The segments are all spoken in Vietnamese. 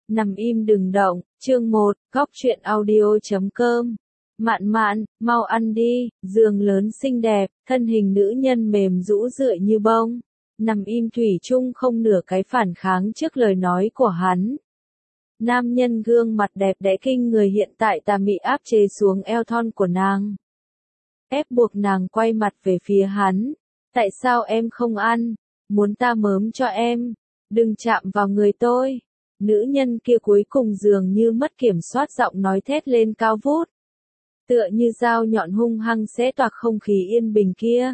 Nằm im đừng động, chương 1, góc truyện audio.com. Mạn mạn, mau ăn đi, giường lớn xinh đẹp, thân hình nữ nhân mềm rũ rượi như bông. Nằm im thủy chung không nửa cái phản kháng trước lời nói của hắn. Nam nhân gương mặt đẹp đẽ kinh người hiện tại tà mị áp chế xuống eo thon của nàng. Ép buộc nàng quay mặt về phía hắn. Tại sao em không ăn? Muốn ta mớm cho em? Đừng chạm vào người tôi. Nữ nhân kia cuối cùng dường như mất kiểm soát giọng nói thét lên cao vút. Tựa như dao nhọn hung hăng xé toạc không khí yên bình kia.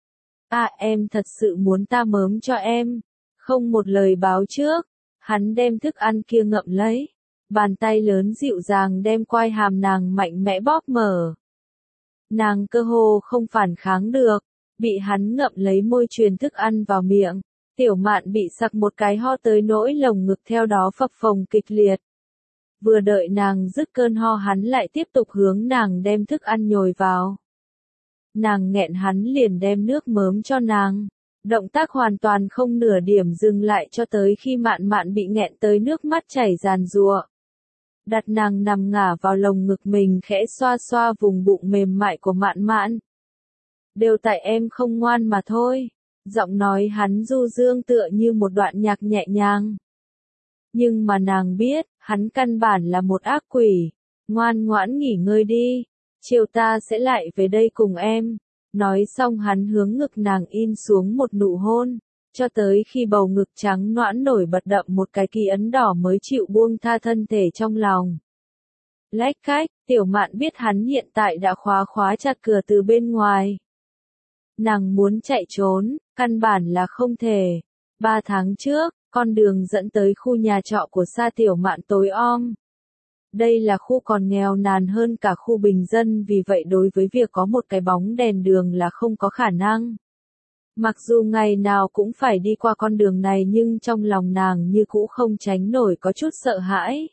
À em thật sự muốn ta mớm cho em. Không một lời báo trước. Hắn đem thức ăn kia ngậm lấy. Bàn tay lớn dịu dàng đem quai hàm nàng mạnh mẽ bóp mở. Nàng cơ hồ không phản kháng được. Bị hắn ngậm lấy môi truyền thức ăn vào miệng. Tiểu Mạn bị sặc một cái ho tới nỗi lồng ngực theo đó phập phồng kịch liệt. Vừa đợi nàng dứt cơn ho hắn lại tiếp tục hướng nàng đem thức ăn nhồi vào. Nàng nghẹn hắn liền đem nước mớm cho nàng. Động tác hoàn toàn không nửa điểm dừng lại cho tới khi Mạn Mạn bị nghẹn tới nước mắt chảy ràn rụa. Đặt nàng nằm ngả vào lồng ngực mình khẽ xoa xoa vùng bụng mềm mại của Mạn Mạn. Đều tại em không ngoan mà thôi. Giọng nói hắn du dương tựa như một đoạn nhạc nhẹ nhàng. Nhưng mà nàng biết, hắn căn bản là một ác quỷ. Ngoan ngoãn nghỉ ngơi đi. Chiều ta sẽ lại về đây cùng em. Nói xong hắn hướng ngực nàng in xuống một nụ hôn. Cho tới khi bầu ngực trắng nõn nổi bật đậm một cái ký ấn đỏ mới chịu buông tha thân thể trong lòng. Lách cách, Tiểu Mạn biết hắn hiện tại đã khóa chặt cửa từ bên ngoài. Nàng muốn chạy trốn, căn bản là không thể. 3 tháng trước, con đường dẫn tới khu nhà trọ của Sa Tiểu Mạn tối om. Đây là khu còn nghèo nàn hơn cả khu bình dân vì vậy đối với việc có một cái bóng đèn đường là không có khả năng. Mặc dù ngày nào cũng phải đi qua con đường này nhưng trong lòng nàng như cũ không tránh nổi có chút sợ hãi.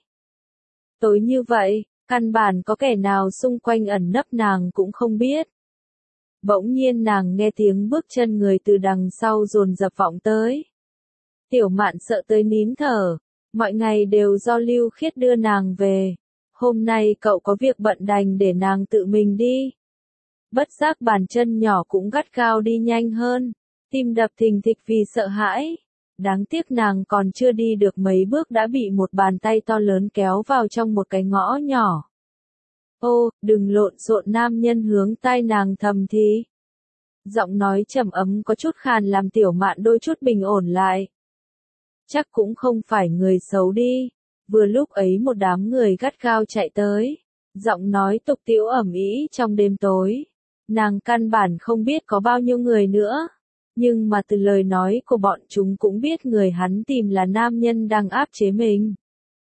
Tối như vậy, căn bản có kẻ nào xung quanh ẩn nấp nàng cũng không biết. Bỗng nhiên nàng nghe tiếng bước chân người từ đằng sau dồn dập vọng tới. Tiểu Mạn sợ tới nín thở, mọi ngày đều do Lưu Khiết đưa nàng về. Hôm nay cậu có việc bận đành để nàng tự mình đi. Bất giác bàn chân nhỏ cũng gắt gao đi nhanh hơn, tim đập thình thịch vì sợ hãi. Đáng tiếc nàng còn chưa đi được mấy bước đã bị một bàn tay to lớn kéo vào trong một cái ngõ nhỏ. Ô, đừng lộn xộn nam nhân hướng tai nàng thầm thì. Giọng nói trầm ấm có chút khàn làm Tiểu Mạn đôi chút bình ổn lại. Chắc cũng không phải người xấu đi. Vừa lúc ấy một đám người gắt gao chạy tới. Giọng nói tục tĩu ầm ĩ trong đêm tối. Nàng căn bản không biết có bao nhiêu người nữa. Nhưng mà từ lời nói của bọn chúng cũng biết người hắn tìm là nam nhân đang áp chế mình.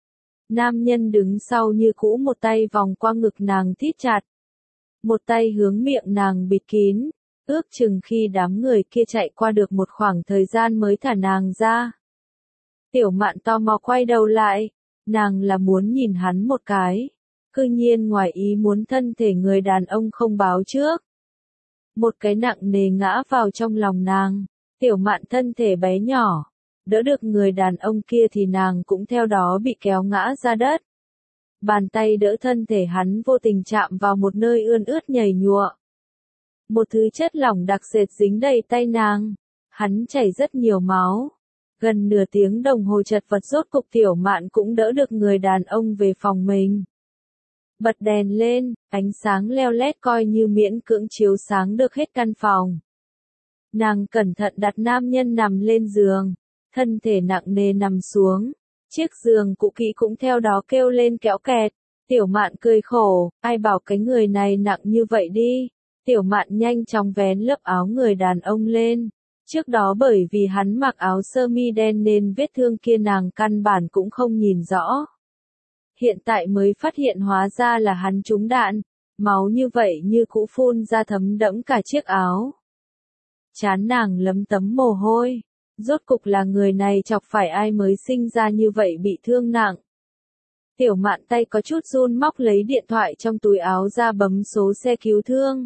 Nam nhân đứng sau như cũ một tay vòng qua ngực nàng thít chặt. Một tay hướng miệng nàng bịt kín. Ước chừng khi đám người kia chạy qua được một khoảng thời gian mới thả nàng ra. Tiểu Mạn tò mò quay đầu lại. Nàng là muốn nhìn hắn một cái. Cư nhiên ngoài ý muốn thân thể người đàn ông không báo trước. Một cái nặng nề ngã vào trong lòng nàng. Tiểu Mạn thân thể bé nhỏ. Đỡ được người đàn ông kia thì nàng cũng theo đó bị kéo ngã ra đất. Bàn tay đỡ thân thể hắn vô tình chạm vào một nơi ươn ướt nhầy nhụa. Một thứ chất lỏng đặc sệt dính đầy tay nàng. Hắn chảy rất nhiều máu. Gần nửa tiếng đồng hồ chật vật rốt cục Tiểu Mạn cũng đỡ được người đàn ông về phòng mình. Bật đèn lên, ánh sáng leo lét coi như miễn cưỡng chiếu sáng được hết căn phòng. Nàng cẩn thận đặt nam nhân nằm lên giường. Thân thể nặng nề nằm xuống. Chiếc giường cũ kỹ cũng theo đó kêu lên kéo kẹt. Tiểu Mạn cười khổ, ai bảo cái người này nặng như vậy đi. Tiểu Mạn nhanh chóng vén lớp áo người đàn ông lên. Trước đó bởi vì hắn mặc áo sơ mi đen nên vết thương kia nàng căn bản cũng không nhìn rõ. Hiện tại mới phát hiện hóa ra là hắn trúng đạn. Máu như vậy như cũ phun ra thấm đẫm cả chiếc áo. Trán nàng lấm tấm mồ hôi. Rốt cục là người này chọc phải ai mới sinh ra như vậy bị thương nặng. Tiểu Mạn tay có chút run móc lấy điện thoại trong túi áo ra bấm số xe cứu thương.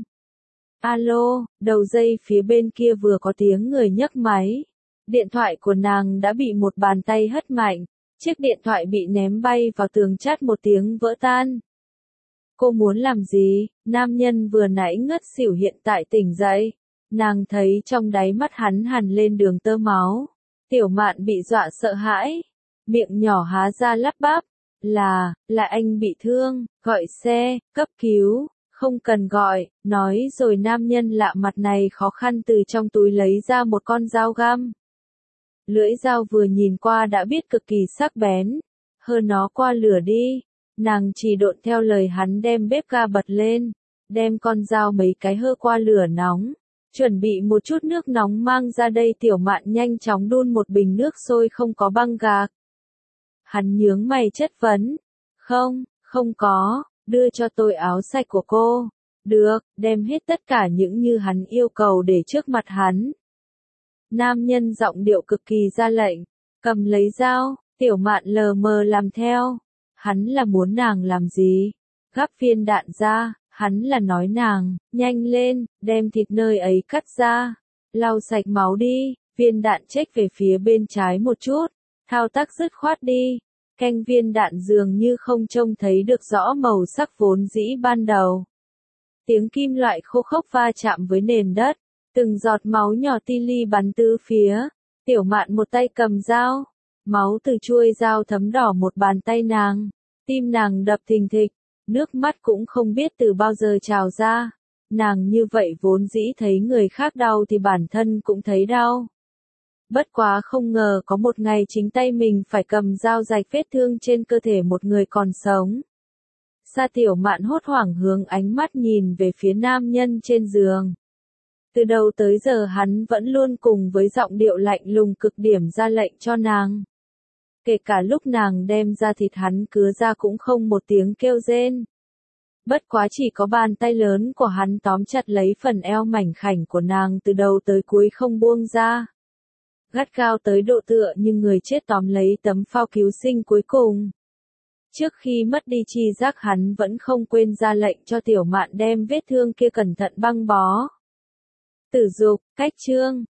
Alo, đầu dây phía bên kia vừa có tiếng người nhấc máy. Điện thoại của nàng đã bị một bàn tay hất mạnh. Chiếc điện thoại bị ném bay vào tường chát một tiếng vỡ tan. Cô muốn làm gì? Nam nhân vừa nãy ngất xỉu hiện tại tỉnh dậy. Nàng thấy trong đáy mắt hắn hằn lên đường tơ máu. Tiểu Mạn bị dọa sợ hãi. Miệng nhỏ há ra lắp bắp. Là anh bị thương, gọi xe, cấp cứu. Không cần gọi, nói rồi nam nhân lạ mặt này khó khăn từ trong túi lấy ra một con dao găm. Lưỡi dao vừa nhìn qua đã biết cực kỳ sắc bén. Hơ nó qua lửa đi. Nàng chỉ độn theo lời hắn đem bếp ga bật lên. Đem con dao mấy cái hơ qua lửa nóng. Chuẩn bị một chút nước nóng mang ra đây. Tiểu Mạn nhanh chóng đun một bình nước sôi không có băng gạc. Hắn nhướng mày chất vấn. Không có, đưa cho tôi áo sạch của cô. Được, đem hết tất cả những như hắn yêu cầu để trước mặt hắn. Nam nhân giọng điệu cực kỳ ra lệnh, cầm lấy dao, Tiểu Mạn lờ mờ làm theo. Hắn là muốn nàng làm gì? Gắp viên đạn ra, hắn là nói nàng, nhanh lên, đem thịt nơi ấy cắt ra, lau sạch máu đi, viên đạn chếch về phía bên trái một chút, thao tác dứt khoát đi. Canh viên đạn dường như không trông thấy được rõ màu sắc vốn dĩ ban đầu. Tiếng kim loại khô khốc va chạm với nền đất, từng giọt máu nhỏ ti li bắn tứ phía. Tiểu Mạn một tay cầm dao, máu từ chuôi dao thấm đỏ một bàn tay nàng, tim nàng đập thình thịch, nước mắt cũng không biết từ bao giờ trào ra. Nàng như vậy vốn dĩ thấy người khác đau thì bản thân cũng thấy đau. Bất quá không ngờ có một ngày chính tay mình phải cầm dao rạch vết thương trên cơ thể một người còn sống. Sa Tiểu Mạn hốt hoảng hướng ánh mắt nhìn về phía nam nhân trên giường. Từ đầu tới giờ hắn vẫn luôn cùng với giọng điệu lạnh lùng cực điểm ra lệnh cho nàng. Kể cả lúc nàng đem ra thịt hắn cứa ra cũng không một tiếng kêu rên. Bất quá chỉ có bàn tay lớn của hắn tóm chặt lấy phần eo mảnh khảnh của nàng từ đầu tới cuối không buông ra. Gắt gao tới độ tựa như người chết tóm lấy tấm phao cứu sinh cuối cùng. Trước khi mất đi tri giác hắn vẫn không quên ra lệnh cho Tiểu Mạn đem vết thương kia cẩn thận băng bó. Tử dục, cách chương.